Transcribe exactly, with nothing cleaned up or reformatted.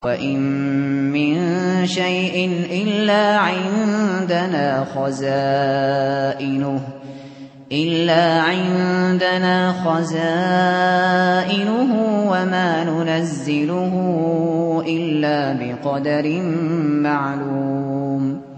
وَإِن مِّن شَيْءٍ إِلَّا عِندَنَا خَزَائِنُهُ إِلَّا عِندَنَا خَزَائِنُهُ وَمَا نُنَزِّلُهُ إِلَّا بِقَدَرٍ مَّعْلُومٍ